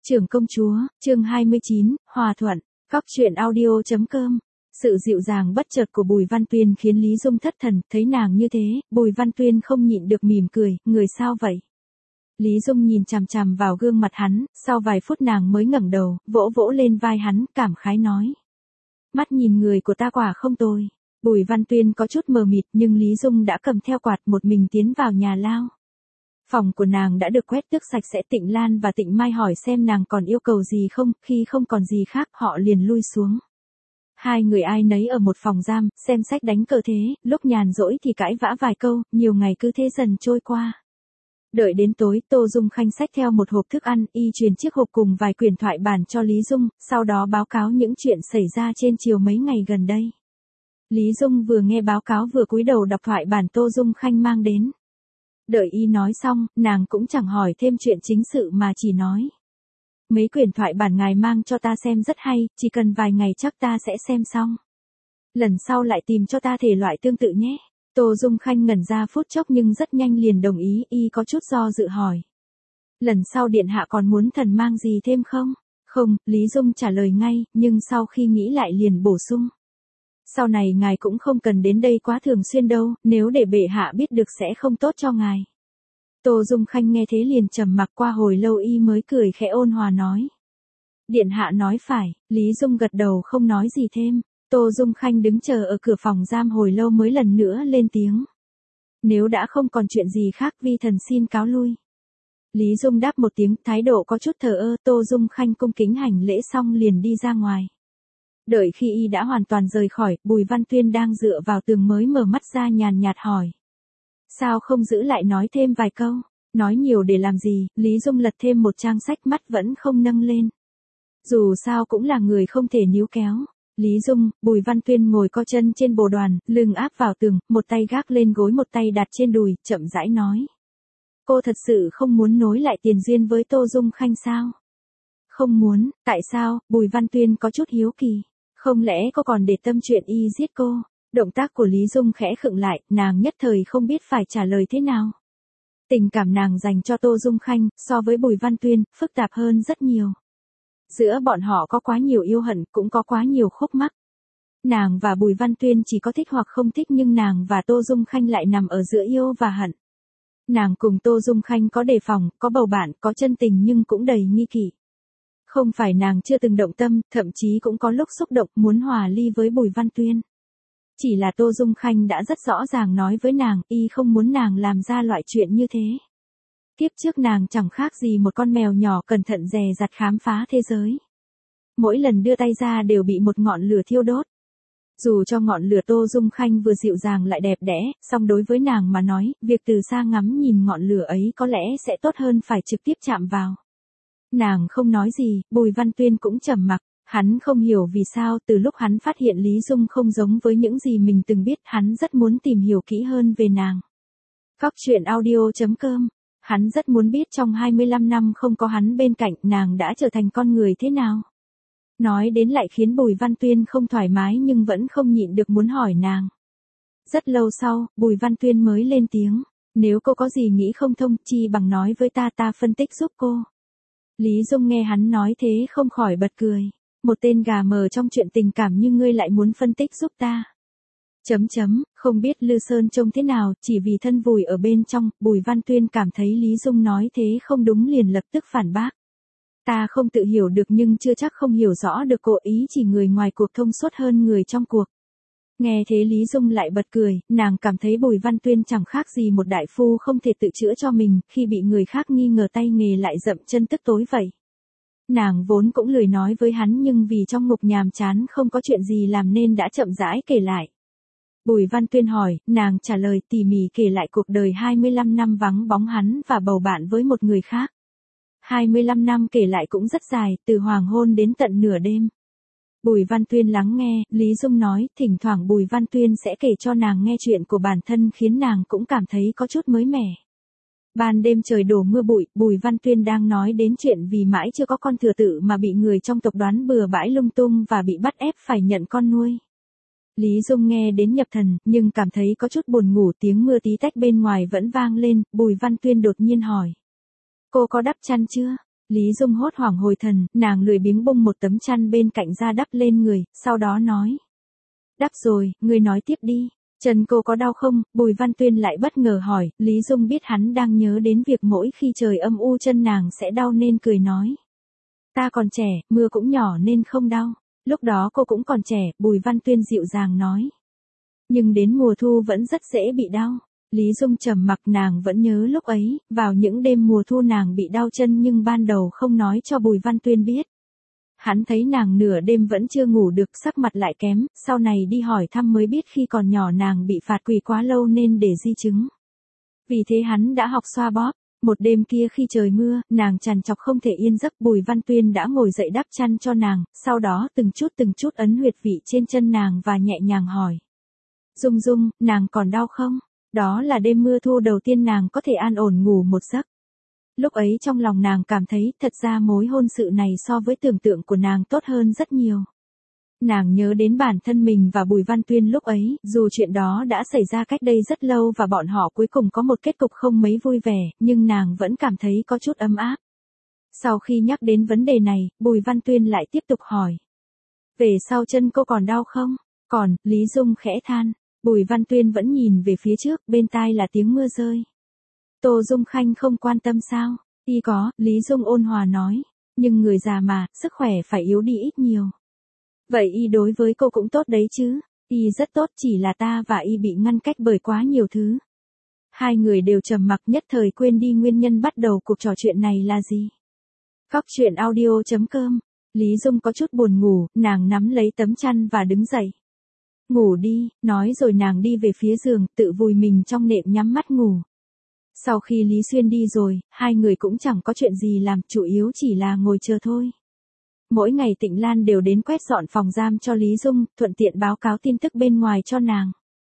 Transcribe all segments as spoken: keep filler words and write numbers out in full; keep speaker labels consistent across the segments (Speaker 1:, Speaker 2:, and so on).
Speaker 1: Trưởng công chúa, chương hai mươi chín, Hòa thuận, Cóc truyện audio chấm com. Sự dịu dàng bất chợt của Bùi Văn Tuyên khiến Lý Dung thất thần, thấy nàng như thế, Bùi Văn Tuyên không nhịn được mỉm cười, người sao vậy? Lý Dung nhìn chằm chằm vào gương mặt hắn, sau vài phút nàng mới ngẩng đầu, vỗ vỗ lên vai hắn, cảm khái nói. Mắt nhìn người của ta quả không tồi. Bùi Văn Tuyên có chút mờ mịt nhưng Lý Dung đã cầm theo quạt một mình tiến vào nhà lao. Phòng của nàng đã được quét tước sạch sẽ. Tịnh Lan và Tịnh Mai hỏi xem nàng còn yêu cầu gì không, khi không còn gì khác họ liền lui xuống. Hai người ai nấy ở một phòng giam, xem sách đánh cờ thế, lúc nhàn rỗi thì cãi vã vài câu, nhiều ngày cứ thế dần trôi qua. Đợi đến tối, Tô Dung Khanh xách theo một hộp thức ăn, y truyền chiếc hộp cùng vài quyển thoại bản cho Lý Dung, sau đó báo cáo những chuyện xảy ra trên triều mấy ngày gần đây. Lý Dung vừa nghe báo cáo vừa cúi đầu đọc thoại bản Tô Dung Khanh mang đến. Đợi y nói xong, nàng cũng chẳng hỏi thêm chuyện chính sự mà chỉ nói. Mấy quyển thoại bản ngài mang cho ta xem rất hay, chỉ cần vài ngày chắc ta sẽ xem xong. Lần sau lại tìm cho ta thể loại tương tự nhé. Tô Dung Khanh ngẩn ra phút chốc nhưng rất nhanh liền đồng ý, y có chút do dự hỏi. Lần sau điện hạ còn muốn thần mang gì thêm không? Không, Lý Dung trả lời ngay, nhưng sau khi nghĩ lại liền bổ sung. Sau này ngài cũng không cần đến đây quá thường xuyên đâu, nếu để bệ hạ biết được sẽ không tốt cho ngài. Tô Dung Khanh nghe thế liền trầm mặc, qua hồi lâu y mới cười khẽ ôn hòa nói. Điện hạ nói phải. Lý Dung gật đầu không nói gì thêm. Tô Dung Khanh đứng chờ ở cửa phòng giam hồi lâu mới lần nữa lên tiếng. Nếu đã không còn chuyện gì khác, vi thần xin cáo lui. Lý Dung đáp một tiếng, thái độ có chút thờ ơ. Tô Dung Khanh cung kính hành lễ xong liền đi ra ngoài. Đợi khi y đã hoàn toàn rời khỏi, Bùi Văn Tuyên đang dựa vào tường mới mở mắt ra nhàn nhạt hỏi. Sao không giữ lại nói thêm vài câu? Nói nhiều để làm gì? Lý Dung lật thêm một trang sách, mắt vẫn không nâng lên. Dù sao cũng là người không thể níu kéo. Lý Dung, Bùi Văn Tuyên ngồi co chân trên bồ đoàn, lưng áp vào tường, một tay gác lên gối một tay đặt trên đùi, chậm rãi nói. Cô thật sự không muốn nối lại tiền duyên với Tô Dung Khanh sao? Không muốn. Tại sao? Bùi Văn Tuyên có chút hiếu kỳ. Không lẽ cô còn để tâm chuyện y giết cô? Động tác của Lý Dung khẽ khựng lại, nàng nhất thời không biết phải trả lời thế nào. Tình cảm nàng dành cho Tô Dung Khanh, so với Bùi Văn Tuyên, phức tạp hơn rất nhiều. Giữa bọn họ có quá nhiều yêu hận, cũng có quá nhiều khúc mắc. Nàng và Bùi Văn Tuyên chỉ có thích hoặc không thích, nhưng nàng và Tô Dung Khanh lại nằm ở giữa yêu và hận. Nàng cùng Tô Dung Khanh có đề phòng, có bầu bạn, có chân tình nhưng cũng đầy nghi kỵ. Không phải nàng chưa từng động tâm, thậm chí cũng có lúc xúc động muốn hòa ly với Bùi Văn Tuyên. Chỉ là Tô Dung Khanh đã rất rõ ràng nói với nàng, y không muốn nàng làm ra loại chuyện như thế. Tiếp trước nàng chẳng khác gì một con mèo nhỏ cẩn thận dè dặt khám phá thế giới. Mỗi lần đưa tay ra đều bị một ngọn lửa thiêu đốt. Dù cho ngọn lửa Tô Dung Khanh vừa dịu dàng lại đẹp đẽ, song đối với nàng mà nói, việc từ xa ngắm nhìn ngọn lửa ấy có lẽ sẽ tốt hơn phải trực tiếp chạm vào. Nàng không nói gì, Bùi Văn Tuyên cũng trầm mặc. Hắn không hiểu vì sao từ lúc hắn phát hiện Lý Dung không giống với những gì mình từng biết, hắn rất muốn tìm hiểu kỹ hơn về nàng. Cóc truyện audio chấm com. Hắn rất muốn biết trong hai mươi lăm năm không có hắn bên cạnh, nàng đã trở thành con người thế nào. Nói đến lại khiến Bùi Văn Tuyên không thoải mái nhưng vẫn không nhịn được muốn hỏi nàng. Rất lâu sau, Bùi Văn Tuyên mới lên tiếng. Nếu cô có gì nghĩ không thông, chi bằng nói với ta, ta phân tích giúp cô. Lý Dung nghe hắn nói thế không khỏi bật cười. Một tên gà mờ trong chuyện tình cảm như ngươi lại muốn phân tích giúp ta. Chấm chấm, không biết Lư Sơn trông thế nào, chỉ vì thân vùi ở bên trong, Bùi Văn Tuyên cảm thấy Lý Dung nói thế không đúng liền lập tức phản bác. Ta không tự hiểu được nhưng chưa chắc không hiểu rõ được, cô ý chỉ người ngoài cuộc thông suốt hơn người trong cuộc. Nghe thế Lý Dung lại bật cười, nàng cảm thấy Bùi Văn Tuyên chẳng khác gì một đại phu không thể tự chữa cho mình, khi bị người khác nghi ngờ tay nghề lại dậm chân tức tối vậy. Nàng vốn cũng lười nói với hắn nhưng vì trong ngục nhàm chán không có chuyện gì làm nên đã chậm rãi kể lại. Bùi Văn Tuyên hỏi, nàng trả lời tỉ mỉ kể lại cuộc đời hai mươi lăm năm vắng bóng hắn và bầu bạn với một người khác. hai mươi lăm năm kể lại cũng rất dài, từ hoàng hôn đến tận nửa đêm. Bùi Văn Tuyên lắng nghe, Lý Dung nói, thỉnh thoảng Bùi Văn Tuyên sẽ kể cho nàng nghe chuyện của bản thân khiến nàng cũng cảm thấy có chút mới mẻ. Ban đêm trời đổ mưa bụi, Bùi Văn Tuyên đang nói đến chuyện vì mãi chưa có con thừa tự mà bị người trong tộc đoán bừa bãi lung tung và bị bắt ép phải nhận con nuôi. Lý Dung nghe đến nhập thần, nhưng cảm thấy có chút buồn ngủ, tiếng mưa tí tách bên ngoài vẫn vang lên, Bùi Văn Tuyên đột nhiên hỏi. Cô có đắp chăn chưa? Lý Dung hốt hoảng hồi thần, nàng lười biếng bung một tấm chăn bên cạnh ra đắp lên người, sau đó nói. Đắp rồi, ngươi nói tiếp đi. Chân cô có đau không? Bùi Văn Tuyên lại bất ngờ hỏi, Lý Dung biết hắn đang nhớ đến việc mỗi khi trời âm u chân nàng sẽ đau nên cười nói. Ta còn trẻ, mưa cũng nhỏ nên không đau. Lúc đó cô cũng còn trẻ, Bùi Văn Tuyên dịu dàng nói. Nhưng đến mùa thu vẫn rất dễ bị đau. Lý Dung trầm mặc, nàng vẫn nhớ lúc ấy, vào những đêm mùa thu nàng bị đau chân nhưng ban đầu không nói cho Bùi Văn Tuyên biết. Hắn thấy nàng nửa đêm vẫn chưa ngủ được, sắc mặt lại kém, sau này đi hỏi thăm mới biết khi còn nhỏ nàng bị phạt quỳ quá lâu nên để di chứng. Vì thế hắn đã học xoa bóp. Một đêm kia khi trời mưa, nàng trằn trọc không thể yên giấc, Bùi Văn Tuyên đã ngồi dậy đắp chăn cho nàng, sau đó từng chút từng chút ấn huyệt vị trên chân nàng và nhẹ nhàng hỏi. Dung Dung, nàng còn đau không? Đó là đêm mưa thu đầu tiên nàng có thể an ổn ngủ một giấc. Lúc ấy trong lòng nàng cảm thấy thật ra mối hôn sự này so với tưởng tượng của nàng tốt hơn rất nhiều. Nàng nhớ đến bản thân mình và Bùi Văn Tuyên lúc ấy, dù chuyện đó đã xảy ra cách đây rất lâu và bọn họ cuối cùng có một kết cục không mấy vui vẻ, nhưng nàng vẫn cảm thấy có chút ấm áp. Sau khi nhắc đến vấn đề này, Bùi Văn Tuyên lại tiếp tục hỏi. Về sau chân cô còn đau không? Còn, Lý Dung khẽ than. Bùi Văn Tuyên vẫn nhìn về phía trước, bên tai là tiếng mưa rơi. Tô Dung Khanh không quan tâm sao? Y có, Lý Dung ôn hòa nói. Nhưng người già mà, sức khỏe phải yếu đi ít nhiều. Vậy Y đối với cô cũng tốt đấy chứ? Y rất tốt, chỉ là ta và Y bị ngăn cách bởi quá nhiều thứ. Hai người đều trầm mặc, nhất thời quên đi nguyên nhân bắt đầu cuộc trò chuyện này là gì. Cóc truyện audio chấm com. Lý Dung có chút buồn ngủ, nàng nắm lấy tấm chăn và đứng dậy. Ngủ đi, nói rồi nàng đi về phía giường, tự vùi mình trong nệm nhắm mắt ngủ. Sau khi Lý Xuyên đi rồi, hai người cũng chẳng có chuyện gì làm, chủ yếu chỉ là ngồi chờ thôi. Mỗi ngày Tịnh Lan đều đến quét dọn phòng giam cho Lý Dung, thuận tiện báo cáo tin tức bên ngoài cho nàng.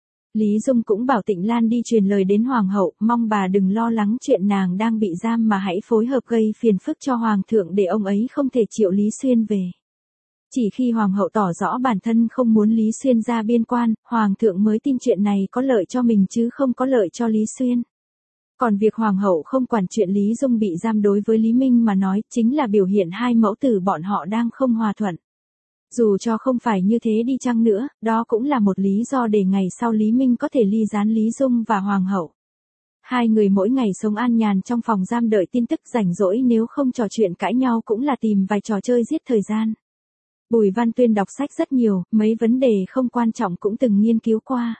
Speaker 1: Lý Dung cũng bảo Tịnh Lan đi truyền lời đến Hoàng hậu, mong bà đừng lo lắng chuyện nàng đang bị giam mà hãy phối hợp gây phiền phức cho Hoàng thượng để ông ấy không thể triệu Lý Xuyên về. Chỉ khi Hoàng hậu tỏ rõ bản thân không muốn Lý Xuyên ra biên quan, Hoàng thượng mới tin chuyện này có lợi cho mình chứ không có lợi cho Lý Xuyên. Còn việc Hoàng hậu không quản chuyện Lý Dung bị giam đối với Lý Minh mà nói chính là biểu hiện hai mẫu tử bọn họ đang không hòa thuận. Dù cho không phải như thế đi chăng nữa, đó cũng là một lý do để ngày sau Lý Minh có thể ly gián Lý Dung và Hoàng hậu. Hai người mỗi ngày sống an nhàn trong phòng giam đợi tin tức, rảnh rỗi nếu không trò chuyện cãi nhau cũng là tìm vài trò chơi giết thời gian. Bùi Văn Tuyên đọc sách rất nhiều, mấy vấn đề không quan trọng cũng từng nghiên cứu qua.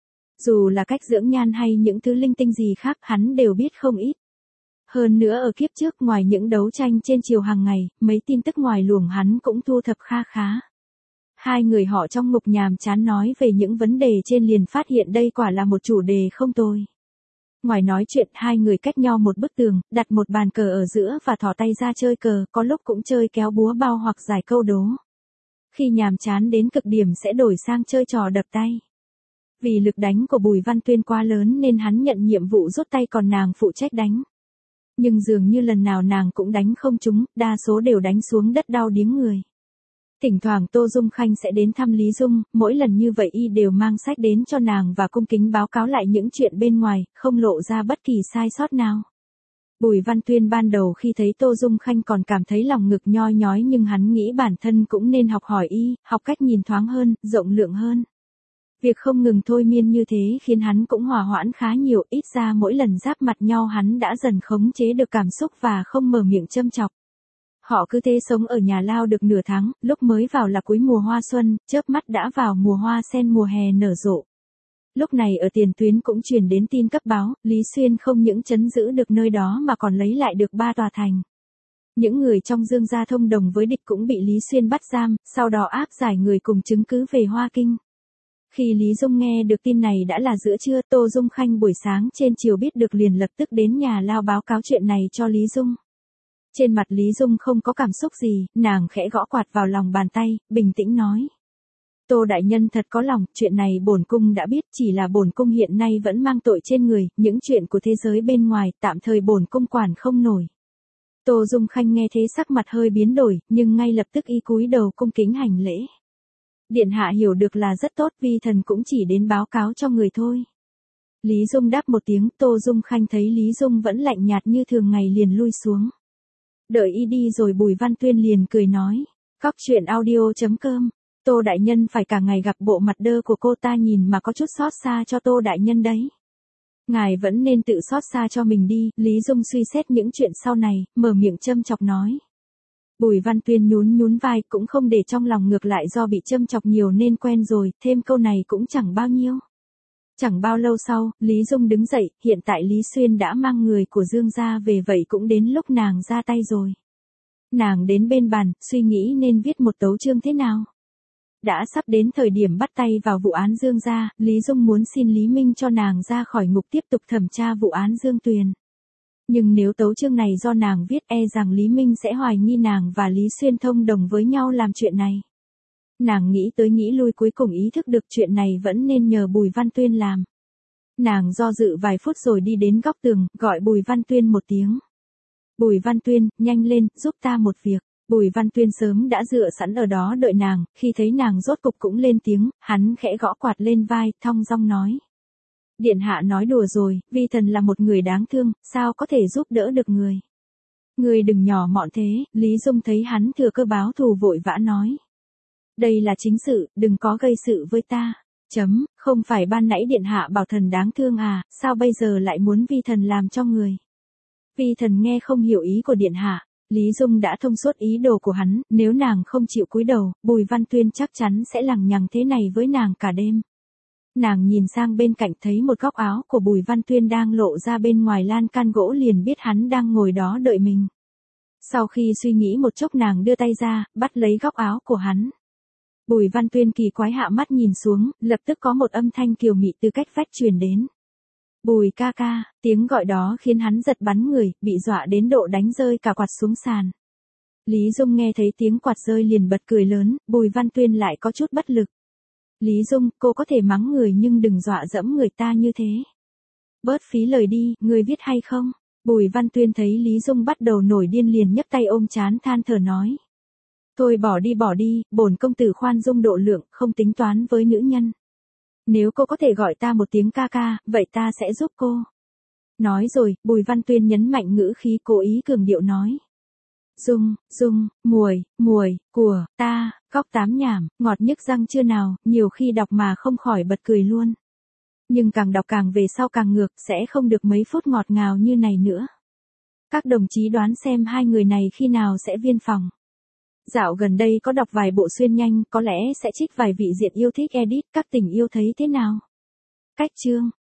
Speaker 1: Dù là cách dưỡng nhan hay những thứ linh tinh gì khác hắn đều biết không ít. Hơn nữa ở kiếp trước ngoài những đấu tranh trên triều hàng ngày, mấy tin tức ngoài luồng hắn cũng thu thập kha khá. Hai người họ trong ngục nhàm chán nói về những vấn đề trên liền phát hiện đây quả là một chủ đề không tồi. Ngoài nói chuyện hai người cách nhau một bức tường, đặt một bàn cờ ở giữa và thò tay ra chơi cờ, có lúc cũng chơi kéo búa bao hoặc giải câu đố. Khi nhàm chán đến cực điểm sẽ đổi sang chơi trò đập tay. Vì lực đánh của Bùi Văn Tuyên quá lớn nên hắn nhận nhiệm vụ rút tay còn nàng phụ trách đánh. Nhưng dường như lần nào nàng cũng đánh không trúng, đa số đều đánh xuống đất đau điếng người. Thỉnh thoảng Tô Dung Khanh sẽ đến thăm Lý Dung, mỗi lần như vậy y đều mang sách đến cho nàng và cung kính báo cáo lại những chuyện bên ngoài, không lộ ra bất kỳ sai sót nào. Bùi Văn Tuyên ban đầu khi thấy Tô Dung Khanh còn cảm thấy lòng ngực nhoi nhói nhưng hắn nghĩ bản thân cũng nên học hỏi y, học cách nhìn thoáng hơn, rộng lượng hơn. Việc không ngừng thôi miên như thế khiến hắn cũng hòa hoãn khá nhiều, ít ra mỗi lần giáp mặt nhau hắn đã dần khống chế được cảm xúc và không mở miệng châm chọc. Họ cứ thế sống ở nhà lao được nửa tháng, lúc mới vào là cuối mùa hoa xuân, chớp mắt đã vào mùa hoa sen mùa hè nở rộ. Lúc này ở tiền tuyến cũng truyền đến tin cấp báo, Lý Xuyên không những trấn giữ được nơi đó mà còn lấy lại được ba tòa thành. Những người trong Dương gia thông đồng với địch cũng bị Lý Xuyên bắt giam, sau đó áp giải người cùng chứng cứ về Hoa Kinh. Khi Lý Dung nghe được tin này đã là giữa trưa, Tô Dung Khanh buổi sáng trên chiều biết được liền lập tức đến nhà lao báo cáo chuyện này cho Lý Dung. Trên mặt Lý Dung không có cảm xúc gì, nàng khẽ gõ quạt vào lòng bàn tay, bình tĩnh nói. Tô đại nhân thật có lòng, chuyện này bổn cung đã biết, chỉ là bổn cung hiện nay vẫn mang tội trên người, những chuyện của thế giới bên ngoài, tạm thời bổn cung quản không nổi. Tô Dung Khanh nghe thế sắc mặt hơi biến đổi, nhưng ngay lập tức y cúi đầu cung kính hành lễ. Điện hạ hiểu được là rất tốt, vi thần cũng chỉ đến báo cáo cho người thôi. Lý Dung đáp một tiếng, Tô Dung Khanh thấy Lý Dung vẫn lạnh nhạt như thường ngày liền lui xuống. Đợi y đi rồi Bùi Văn Tuyên liền cười nói. Cóc truyện audio.com. Tô đại nhân phải cả ngày gặp bộ mặt đơ của cô ta nhìn mà có chút xót xa cho Tô đại nhân đấy. Ngài vẫn nên tự xót xa cho mình đi, Lý Dung suy xét những chuyện sau này, mở miệng châm chọc nói. Bùi Văn Tuyên nhún nhún vai cũng không để trong lòng, ngược lại do bị châm chọc nhiều nên quen rồi, thêm câu này cũng chẳng bao nhiêu. Chẳng bao lâu sau, Lý Dung đứng dậy, hiện tại Lý Xuyên đã mang người của Dương gia về, vậy cũng đến lúc nàng ra tay rồi. Nàng đến bên bàn, suy nghĩ nên viết một tấu chương thế nào. Đã sắp đến thời điểm bắt tay vào vụ án Dương gia, Lý Dung muốn xin Lý Minh cho nàng ra khỏi ngục tiếp tục thẩm tra vụ án Dương Tuyền. Nhưng nếu tấu chương này do nàng viết, e rằng Lý Minh sẽ hoài nghi nàng và Lý Xuyên thông đồng với nhau làm chuyện này. Nàng nghĩ tới nghĩ lui cuối cùng ý thức được chuyện này vẫn nên nhờ Bùi Văn Tuyên làm. Nàng do dự vài phút rồi đi đến góc tường, gọi Bùi Văn Tuyên một tiếng. Bùi Văn Tuyên, nhanh lên, giúp ta một việc. Bùi Văn Tuyên sớm đã dựa sẵn ở đó đợi nàng, khi thấy nàng rốt cục cũng lên tiếng, hắn khẽ gõ quạt lên vai, thong dong nói. Điện hạ nói đùa rồi, vi thần là một người đáng thương, sao có thể giúp đỡ được người. Người đừng nhỏ mọn thế, Lý Dung thấy hắn thừa cơ báo thù vội vã nói. Đây là chính sự, đừng có gây sự với ta. Chấm, không phải ban nãy điện hạ bảo thần đáng thương à, sao bây giờ lại muốn vi thần làm cho người. Vi thần nghe không hiểu ý của điện hạ. Lý Dung đã thông suốt ý đồ của hắn, nếu nàng không chịu cúi đầu, Bùi Văn Tuyên chắc chắn sẽ lằng nhằng thế này với nàng cả đêm. Nàng nhìn sang bên cạnh thấy một góc áo của Bùi Văn Tuyên đang lộ ra bên ngoài lan can gỗ, liền biết hắn đang ngồi đó đợi mình. Sau khi suy nghĩ một chốc nàng đưa tay ra, bắt lấy góc áo của hắn. Bùi Văn Tuyên kỳ quái hạ mắt nhìn xuống, lập tức có một âm thanh kiều mị từ cách vách truyền đến. Bùi ca ca, tiếng gọi đó khiến hắn giật bắn người, bị dọa đến độ đánh rơi cả quạt xuống sàn. Lý Dung nghe thấy tiếng quạt rơi liền bật cười lớn, Bùi Văn Tuyên lại có chút bất lực. Lý Dung, cô có thể mắng người nhưng đừng dọa dẫm người ta như thế. Bớt phí lời đi, người viết hay không? Bùi Văn Tuyên thấy Lý Dung bắt đầu nổi điên liền nhấc tay ôm trán than thở nói. Thôi bỏ đi bỏ đi, bổn công tử khoan dung độ lượng, không tính toán với nữ nhân. Nếu cô có thể gọi ta một tiếng ca ca, vậy ta sẽ giúp cô. Nói rồi, Bùi Văn Tuyên nhấn mạnh ngữ khí cố ý cường điệu nói. Dung, dung, muội, muội, của, ta, góc tám nhảm, ngọt nhức răng chưa nào, nhiều khi đọc mà không khỏi bật cười luôn. Nhưng càng đọc càng về sau càng ngược, sẽ không được mấy phút ngọt ngào như này nữa. Các đồng chí đoán xem hai người này khi nào sẽ viên phòng. Dạo gần đây có đọc vài bộ xuyên nhanh, có lẽ sẽ trích vài vị diện yêu thích edit các tình yêu thấy thế nào. Cách chương.